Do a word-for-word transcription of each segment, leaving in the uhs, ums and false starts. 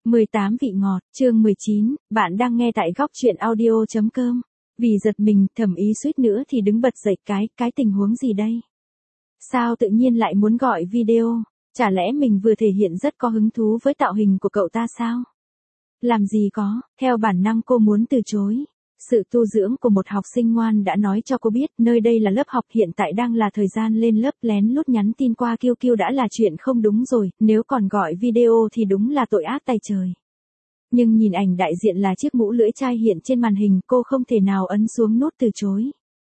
mười tám vị ngọt, chương mười chín, bạn đang nghe tại góc truyện audio chấm com. Vì giật mình, Thẩm Ý suýt nữa thì đứng bật dậy, cái, cái tình huống gì đây? Sao tự nhiên lại muốn gọi video? Chả lẽ mình vừa thể hiện rất có hứng thú với tạo hình của cậu ta sao? Làm gì có, theo bản năng cô muốn từ chối. Sự tu dưỡng của một học sinh ngoan đã nói cho cô biết nơi đây là lớp học, hiện tại đang là thời gian lên lớp, lén lút nhắn tin qua Q Q đã là chuyện không đúng rồi, nếu còn gọi video thì đúng là tội ác tày trời. Nhưng nhìn ảnh đại diện là chiếc mũ lưỡi chai hiện trên màn hình, cô không thể nào ấn xuống nút từ chối.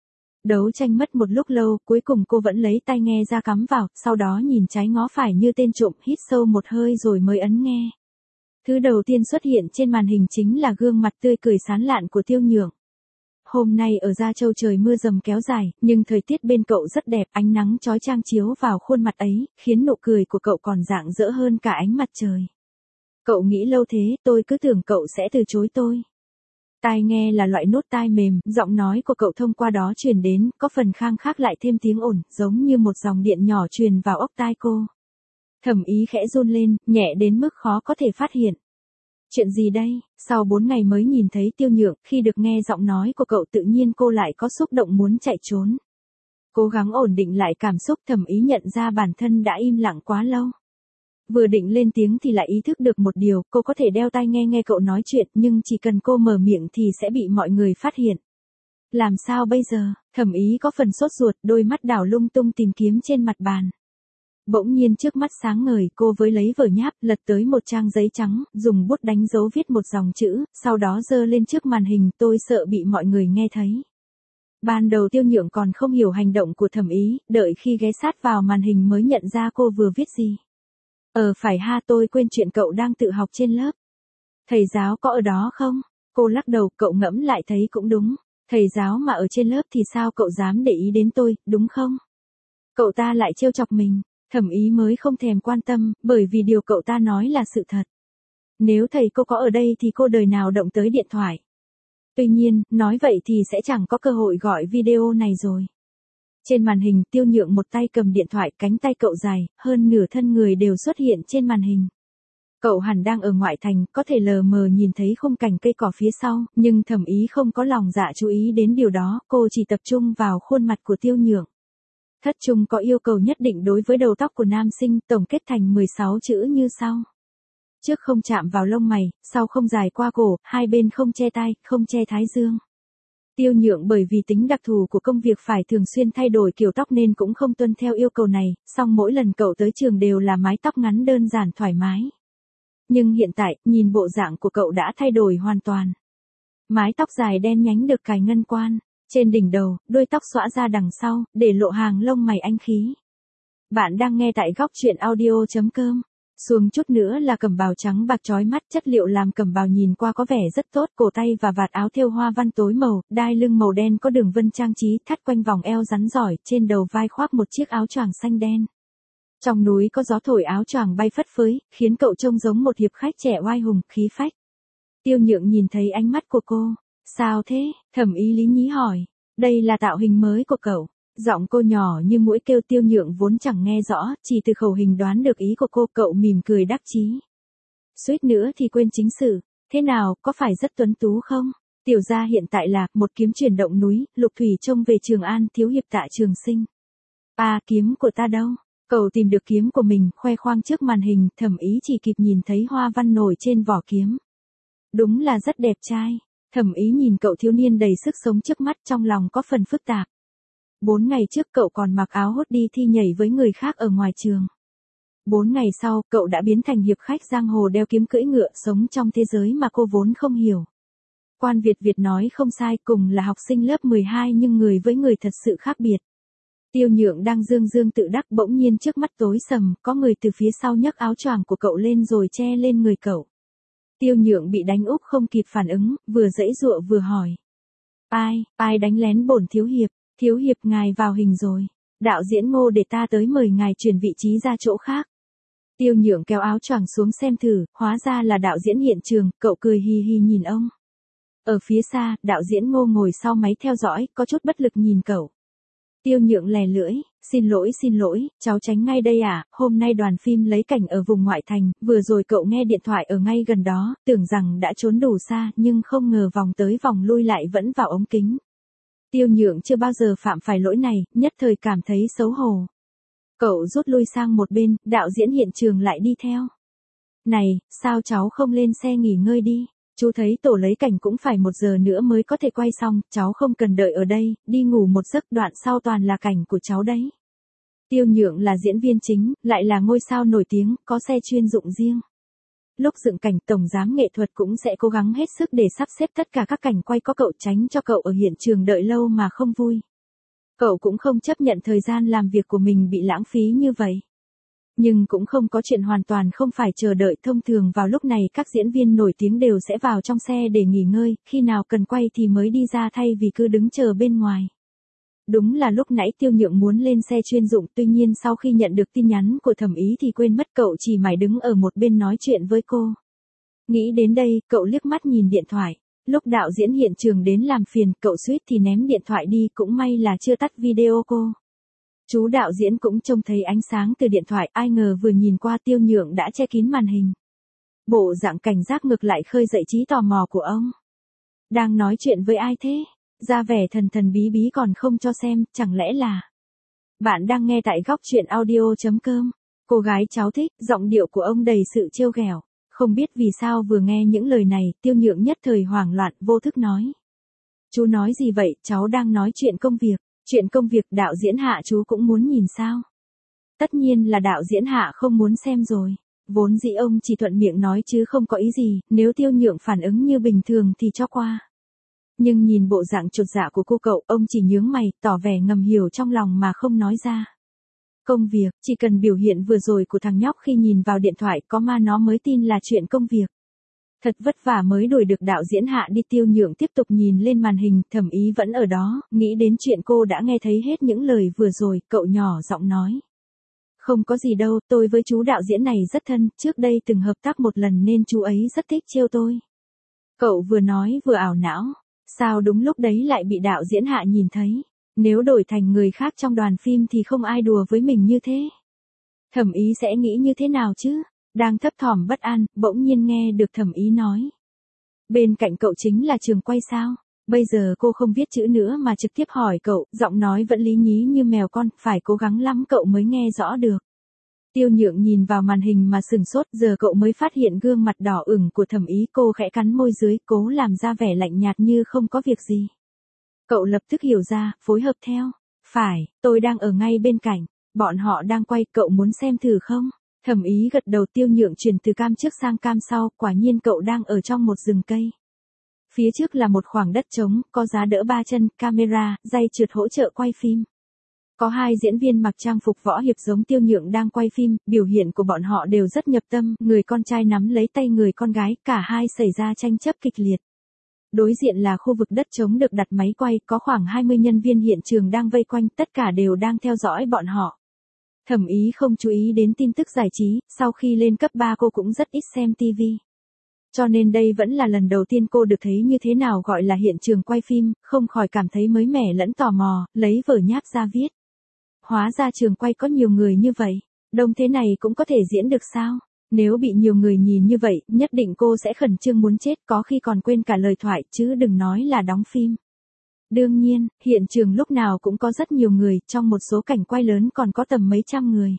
Đấu tranh mất một lúc lâu, cuối cùng cô vẫn lấy tai nghe ra cắm vào, sau đó nhìn trái ngó phải như tên trộm, hít sâu một hơi rồi mới ấn nghe. Thứ đầu tiên xuất hiện trên màn hình chính là gương mặt tươi cười sán lạn của Tiêu Nhượng. Hôm nay ở Gia Châu trời mưa rầm kéo dài, nhưng thời tiết bên cậu rất đẹp, ánh nắng chói chang chiếu vào khuôn mặt ấy, khiến nụ cười của cậu còn rạng rỡ hơn cả ánh mặt trời. Cậu nghĩ lâu thế, tôi cứ tưởng cậu sẽ từ chối tôi. Tai nghe là loại nốt tai mềm, giọng nói của cậu thông qua đó truyền đến, có phần khang khác lại thêm tiếng ồn, giống như một dòng điện nhỏ truyền vào ốc tai cô. Thẩm Ý khẽ run lên, nhẹ đến mức khó có thể phát hiện. Chuyện gì đây? Sau bốn ngày mới nhìn thấy Tiêu Nhượng, khi được nghe giọng nói của cậu tự nhiên cô lại có xúc động muốn chạy trốn. Cố gắng ổn định lại cảm xúc, Thẩm Ý nhận ra bản thân đã im lặng quá lâu. Vừa định lên tiếng thì lại ý thức được một điều, cô có thể đeo tai nghe nghe cậu nói chuyện, nhưng chỉ cần cô mở miệng thì sẽ bị mọi người phát hiện. Làm sao bây giờ? Thẩm Ý có phần sốt ruột, đôi mắt đảo lung tung tìm kiếm trên mặt bàn. Bỗng nhiên trước mắt sáng ngời, cô với lấy vở nháp, lật tới một trang giấy trắng, dùng bút đánh dấu viết một dòng chữ, sau đó giơ lên trước màn hình, tôi sợ bị mọi người nghe thấy. Ban đầu Tiêu Nhượng còn không hiểu hành động của Thẩm Ý, đợi khi ghé sát vào màn hình mới nhận ra cô vừa viết gì. Ờ phải ha, tôi quên chuyện cậu đang tự học trên lớp. Thầy giáo có ở đó không? Cô lắc đầu, cậu ngẫm lại thấy cũng đúng. Thầy giáo mà ở trên lớp thì sao cậu dám để ý đến tôi, đúng không? Cậu ta lại trêu chọc mình. Thẩm Ý mới không thèm quan tâm, bởi vì điều cậu ta nói là sự thật. Nếu thầy cô có ở đây thì cô đời nào động tới điện thoại. Tuy nhiên, nói vậy thì sẽ chẳng có cơ hội gọi video này rồi. Trên màn hình, Tiêu Nhượng một tay cầm điện thoại, cánh tay cậu dài, hơn nửa thân người đều xuất hiện trên màn hình. Cậu hẳn đang ở ngoại thành, có thể lờ mờ nhìn thấy khung cảnh cây cỏ phía sau, nhưng Thẩm Ý không có lòng dạ chú ý đến điều đó, cô chỉ tập trung vào khuôn mặt của Tiêu Nhượng. Thất trung có yêu cầu nhất định đối với đầu tóc của nam sinh, tổng kết thành mười sáu chữ như sau. Trước không chạm vào lông mày, sau không dài qua cổ, hai bên không che tai, không che thái dương. Tiêu Nhượng bởi vì tính đặc thù của công việc phải thường xuyên thay đổi kiểu tóc nên cũng không tuân theo yêu cầu này, song mỗi lần cậu tới trường đều là mái tóc ngắn đơn giản thoải mái. Nhưng hiện tại, nhìn bộ dạng của cậu đã thay đổi hoàn toàn. Mái tóc dài đen nhánh được cài ngân quan. Trên đỉnh đầu, đuôi tóc xõa ra đằng sau, để lộ hàng lông mày anh khí. Bạn đang nghe tại góc truyện audio chấm com. Xuống chút nữa là cẩm bào trắng bạc chói mắt, chất liệu làm cẩm bào nhìn qua có vẻ rất tốt, cổ tay và vạt áo thêu hoa văn tối màu, đai lưng màu đen có đường vân trang trí, thắt quanh vòng eo rắn giỏi, trên đầu vai khoác một chiếc áo choàng xanh đen. Trong núi có gió thổi áo choàng bay phất phới, khiến cậu trông giống một hiệp khách trẻ oai hùng, khí phách. Tiêu Nhượng nhìn thấy ánh mắt của cô. Sao thế? Thẩm Ý lý nhí hỏi. Đây là tạo hình mới của cậu. Giọng cô nhỏ như mũi kêu. Tiêu Nhượng vốn chẳng nghe rõ, chỉ từ khẩu hình đoán được ý của cô, cậu mỉm cười đắc chí. Suýt nữa thì quên chính sự. Thế nào, có phải rất tuấn tú không? Tiểu gia hiện tại là một kiếm chuyển động núi, Lục Thủy trông về Trường An, thiếu hiệp Tạ Trường Sinh. À, kiếm của ta đâu? Cậu tìm được kiếm của mình, khoe khoang trước màn hình. Thẩm Ý chỉ kịp nhìn thấy hoa văn nổi trên vỏ kiếm. Đúng là rất đẹp trai. Thẩm Ý nhìn cậu thiếu niên đầy sức sống trước mắt, trong lòng có phần phức tạp. Bốn ngày trước cậu còn mặc áo hốt đi thi nhảy với người khác ở ngoài trường. Bốn ngày sau, cậu đã biến thành hiệp khách giang hồ đeo kiếm cưỡi ngựa, sống trong thế giới mà cô vốn không hiểu. Quan Việt Việt nói không sai, cùng là học sinh lớp mười hai nhưng người với người thật sự khác biệt. Tiêu Nhượng đang dương dương tự đắc, bỗng nhiên trước mắt tối sầm, có người từ phía sau nhấc áo choàng của cậu lên rồi che lên người cậu. Tiêu Nhượng bị đánh úp không kịp phản ứng, vừa giãy giụa vừa hỏi. Ai, ai đánh lén bổn thiếu hiệp, thiếu hiệp ngài vào hình rồi. Đạo diễn Ngô để ta tới mời ngài chuyển vị trí ra chỗ khác. Tiêu Nhượng kéo áo choàng xuống xem thử, hóa ra là đạo diễn hiện trường, cậu cười hì hì nhìn ông. Ở phía xa, đạo diễn Ngô ngồi sau máy theo dõi, có chút bất lực nhìn cậu. Tiêu Nhượng lè lưỡi, xin lỗi xin lỗi, cháu tránh ngay đây à, hôm nay đoàn phim lấy cảnh ở vùng ngoại thành, vừa rồi cậu nghe điện thoại ở ngay gần đó, tưởng rằng đã trốn đủ xa, nhưng không ngờ vòng tới vòng lui lại vẫn vào ống kính. Tiêu Nhượng chưa bao giờ phạm phải lỗi này, nhất thời cảm thấy xấu hổ. Cậu rút lui sang một bên, đạo diễn hiện trường lại đi theo. Này, sao cháu không lên xe nghỉ ngơi đi? Chú thấy tổ lấy cảnh cũng phải một giờ nữa mới có thể quay xong, cháu không cần đợi ở đây, đi ngủ một giấc, đoạn sau toàn là cảnh của cháu đấy. Tiêu Nhượng là diễn viên chính, lại là ngôi sao nổi tiếng, có xe chuyên dụng riêng. Lúc dựng cảnh, tổng giám nghệ thuật cũng sẽ cố gắng hết sức để sắp xếp tất cả các cảnh quay có cậu, tránh cho cậu ở hiện trường đợi lâu mà không vui. Cậu cũng không chấp nhận thời gian làm việc của mình bị lãng phí như vậy. Nhưng cũng không có chuyện hoàn toàn không phải chờ đợi, thông thường vào lúc này các diễn viên nổi tiếng đều sẽ vào trong xe để nghỉ ngơi, khi nào cần quay thì mới đi ra thay vì cứ đứng chờ bên ngoài. Đúng là lúc nãy Tiêu Nhượng muốn lên xe chuyên dụng, tuy nhiên sau khi nhận được tin nhắn của Thẩm Ý thì quên mất, cậu chỉ mải đứng ở một bên nói chuyện với cô. Nghĩ đến đây, cậu liếc mắt nhìn điện thoại. Lúc đạo diễn hiện trường đến làm phiền, cậu suýt thì ném điện thoại đi, cũng may là chưa tắt video cô. Chú đạo diễn cũng trông thấy ánh sáng từ điện thoại, ai ngờ vừa nhìn qua Tiêu Nhượng đã che kín màn hình. Bộ dạng cảnh giác ngược lại khơi dậy trí tò mò của ông. Đang nói chuyện với ai thế? Ra vẻ thần thần bí bí còn không cho xem, chẳng lẽ là... Bạn đang nghe tại góc truyện audio chấm com. Cô gái cháu thích, giọng điệu của ông đầy sự trêu ghẹo. Không biết vì sao vừa nghe những lời này, Tiêu Nhượng nhất thời hoảng loạn, vô thức nói. Chú nói gì vậy, cháu đang nói chuyện công việc. Chuyện công việc, đạo diễn Hạ chú cũng muốn nhìn sao? Tất nhiên là đạo diễn Hạ không muốn xem rồi. Vốn dĩ ông chỉ thuận miệng nói chứ không có ý gì, nếu Tiêu Nhượng phản ứng như bình thường thì cho qua. Nhưng nhìn bộ dạng chột dạ của cô cậu, ông chỉ nhướng mày, tỏ vẻ ngầm hiểu trong lòng mà không nói ra. Công việc, chỉ cần biểu hiện vừa rồi của thằng nhóc khi nhìn vào điện thoại có ma nó mới tin là chuyện công việc. Thật vất vả mới đuổi được đạo diễn Hạ đi. Tiêu Nhượng tiếp tục nhìn lên màn hình, Thẩm Ý vẫn ở đó, nghĩ đến chuyện cô đã nghe thấy hết những lời vừa rồi, cậu nhỏ giọng nói. Không có gì đâu, tôi với chú đạo diễn này rất thân, trước đây từng hợp tác một lần nên chú ấy rất thích trêu tôi. Cậu vừa nói vừa ảo não, sao đúng lúc đấy lại bị đạo diễn Hạ nhìn thấy, nếu đổi thành người khác trong đoàn phim thì không ai đùa với mình như thế. Thẩm Ý sẽ nghĩ như thế nào chứ? Đang thấp thỏm bất an, bỗng nhiên nghe được Thẩm Ý nói. Bên cạnh cậu chính là trường quay sao? Bây giờ cô không viết chữ nữa mà trực tiếp hỏi cậu, giọng nói vẫn lý nhí như mèo con, phải cố gắng lắm cậu mới nghe rõ được. Tiêu Nhượng nhìn vào màn hình mà sừng sốt, giờ cậu mới phát hiện gương mặt đỏ ửng của Thẩm Ý, cô khẽ cắn môi dưới, cố làm ra vẻ lạnh nhạt như không có việc gì. Cậu lập tức hiểu ra, phối hợp theo. Phải, tôi đang ở ngay bên cạnh, bọn họ đang quay, cậu muốn xem thử không? Thẩm Ý gật đầu. Tiêu Nhượng chuyển từ cam trước sang cam sau, quả nhiên cậu đang ở trong một rừng cây. Phía trước là một khoảng đất trống, có giá đỡ ba chân, camera, dây trượt hỗ trợ quay phim. Có hai diễn viên mặc trang phục võ hiệp giống Tiêu Nhượng đang quay phim, biểu hiện của bọn họ đều rất nhập tâm, người con trai nắm lấy tay người con gái, cả hai xảy ra tranh chấp kịch liệt. Đối diện là khu vực đất trống được đặt máy quay, có khoảng hai mươi nhân viên hiện trường đang vây quanh, tất cả đều đang theo dõi bọn họ. Thẩm Ý không chú ý đến tin tức giải trí, sau khi lên cấp ba cô cũng rất ít xem ti vi. Cho nên đây vẫn là lần đầu tiên cô được thấy như thế nào gọi là hiện trường quay phim, không khỏi cảm thấy mới mẻ lẫn tò mò, lấy vở nháp ra viết. Hóa ra trường quay có nhiều người như vậy, đông thế này cũng có thể diễn được sao? Nếu bị nhiều người nhìn như vậy, nhất định cô sẽ khẩn trương muốn chết, có khi còn quên cả lời thoại, chứ đừng nói là đóng phim. Đương nhiên, hiện trường lúc nào cũng có rất nhiều người, trong một số cảnh quay lớn còn có tầm mấy trăm người.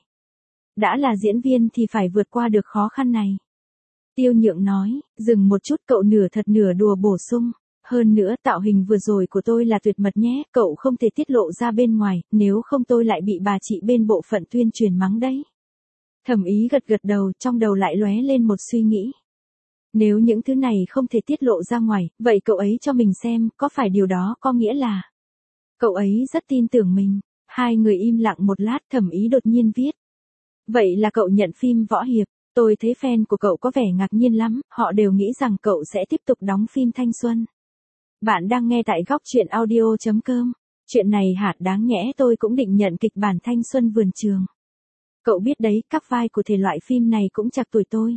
Đã là diễn viên thì phải vượt qua được khó khăn này. Tiêu Nhượng nói, dừng một chút, cậu nửa thật nửa đùa bổ sung. Hơn nữa, tạo hình vừa rồi của tôi là tuyệt mật nhé, cậu không thể tiết lộ ra bên ngoài, nếu không tôi lại bị bà chị bên bộ phận tuyên truyền mắng đấy. Thẩm Ý gật gật đầu, trong đầu lại lóe lên một suy nghĩ. Nếu những thứ này không thể tiết lộ ra ngoài, vậy cậu ấy cho mình xem, có phải điều đó có nghĩa là cậu ấy rất tin tưởng mình. Hai người im lặng một lát, Thẩm Ý đột nhiên viết. Vậy là cậu nhận phim võ hiệp, tôi thấy fan của cậu có vẻ ngạc nhiên lắm, họ đều nghĩ rằng cậu sẽ tiếp tục đóng phim thanh xuân. Bạn đang nghe tại góc truyện audio chấm com. Chuyện này hạt đáng nhẽ tôi cũng định nhận kịch bản thanh xuân vườn trường. Cậu biết đấy, các vai của thể loại phim này cũng chạc tuổi tôi.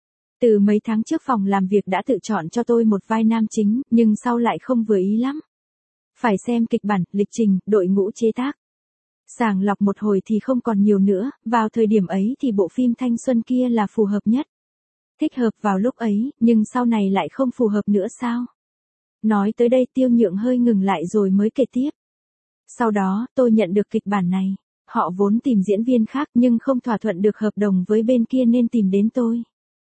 Từ mấy tháng trước phòng làm việc đã tự chọn cho tôi một vai nam chính, nhưng sau lại không vừa ý lắm. Phải xem kịch bản, lịch trình, đội ngũ chế tác. Sàng lọc một hồi thì không còn nhiều nữa, vào thời điểm ấy thì bộ phim thanh xuân kia là phù hợp nhất. Thích hợp vào lúc ấy, nhưng sau này lại không phù hợp nữa sao? Nói tới đây Tiêu Nhượng hơi ngừng lại rồi mới kể tiếp. Sau đó, tôi nhận được kịch bản này. Họ vốn tìm diễn viên khác nhưng không thỏa thuận được hợp đồng với bên kia nên tìm đến tôi.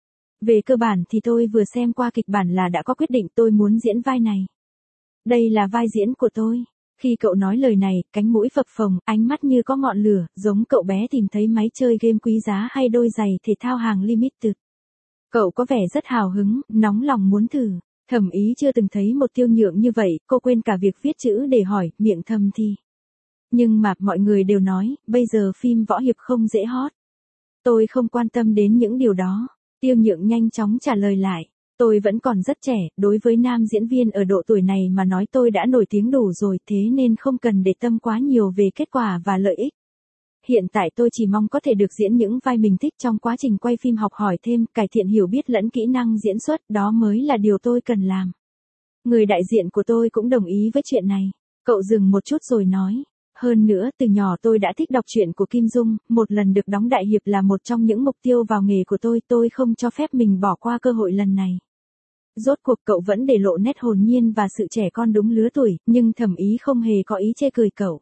Về cơ bản thì tôi vừa xem qua kịch bản là đã có quyết định tôi muốn diễn vai này. Đây là vai diễn của tôi. Khi cậu nói lời này, cánh mũi phập phồng, ánh mắt như có ngọn lửa, giống cậu bé tìm thấy máy chơi game quý giá hay đôi giày thể thao hàng limited. Cậu có vẻ rất hào hứng, nóng lòng muốn thử. Thẩm Ý chưa từng thấy một Tiêu Nhượng như vậy, cô quên cả việc viết chữ để hỏi, miệng thầm thì. Nhưng mà, mọi người đều nói, bây giờ phim võ hiệp không dễ hot. Tôi không quan tâm đến những điều đó. Tiêu Nhượng nhanh chóng trả lời lại. Tôi vẫn còn rất trẻ, đối với nam diễn viên ở độ tuổi này mà nói tôi đã nổi tiếng đủ rồi, thế nên không cần để tâm quá nhiều về kết quả và lợi ích. Hiện tại tôi chỉ mong có thể được diễn những vai mình thích trong quá trình quay phim, học hỏi thêm, cải thiện hiểu biết lẫn kỹ năng diễn xuất, đó mới là điều tôi cần làm. Người đại diện của tôi cũng đồng ý với chuyện này. Cậu dừng một chút rồi nói. Hơn nữa, từ nhỏ tôi đã thích đọc truyện của Kim Dung, một lần được đóng đại hiệp là một trong những mục tiêu vào nghề của tôi, tôi không cho phép mình bỏ qua cơ hội lần này. Rốt cuộc cậu vẫn để lộ nét hồn nhiên và sự trẻ con đúng lứa tuổi, nhưng Thẩm Ý không hề có ý chê cười cậu.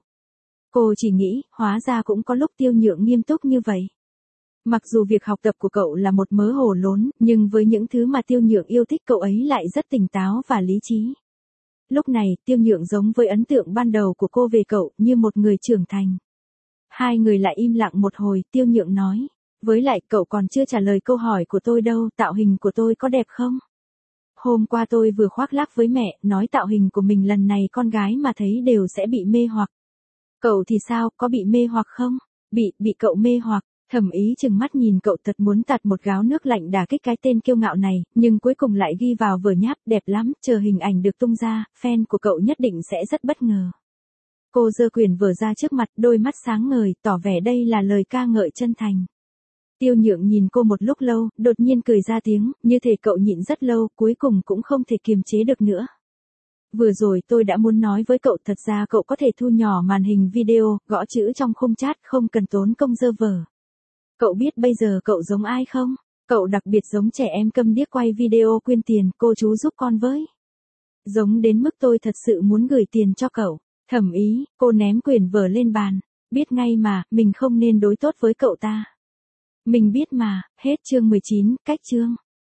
Cô chỉ nghĩ, hóa ra cũng có lúc Tiêu Nhượng nghiêm túc như vậy. Mặc dù việc học tập của cậu là một mớ hồ lốn, nhưng với những thứ mà Tiêu Nhượng yêu thích cậu ấy lại rất tỉnh táo và lý trí. Lúc này, Tiêu Nhượng giống với ấn tượng ban đầu của cô về cậu, như một người trưởng thành. Hai người lại im lặng một hồi, Tiêu Nhượng nói. Với lại, cậu còn chưa trả lời câu hỏi của tôi đâu, tạo hình của tôi có đẹp không? Hôm qua tôi vừa khoác lác với mẹ, nói tạo hình của mình lần này con gái mà thấy đều sẽ bị mê hoặc. Cậu thì sao, có bị mê hoặc không? Bị, bị cậu mê hoặc. Thẩm Ý chừng mắt nhìn cậu thật muốn tạt một gáo nước lạnh đả kích cái tên kiêu ngạo này, nhưng cuối cùng lại ghi vào vở nháp, đẹp lắm, chờ hình ảnh được tung ra, fan của cậu nhất định sẽ rất bất ngờ. Cô giơ quyển vở ra trước mặt, đôi mắt sáng ngời, tỏ vẻ đây là lời ca ngợi chân thành. Tiêu Nhượng nhìn cô một lúc lâu, đột nhiên cười ra tiếng, như thể cậu nhịn rất lâu, cuối cùng cũng không thể kiềm chế được nữa. Vừa rồi tôi đã muốn nói với cậu, thật ra cậu có thể thu nhỏ màn hình video, gõ chữ trong khung chat, không cần tốn công dơ vở. Cậu biết bây giờ cậu giống ai không? Cậu đặc biệt giống trẻ em câm điếc quay video quyên tiền, cô chú giúp con với. Giống đến mức tôi thật sự muốn gửi tiền cho cậu. Thẩm Ý, cô ném quyển vở lên bàn. Biết ngay mà, mình không nên đối tốt với cậu ta. Mình biết mà, hết chương mười chín, cách chương.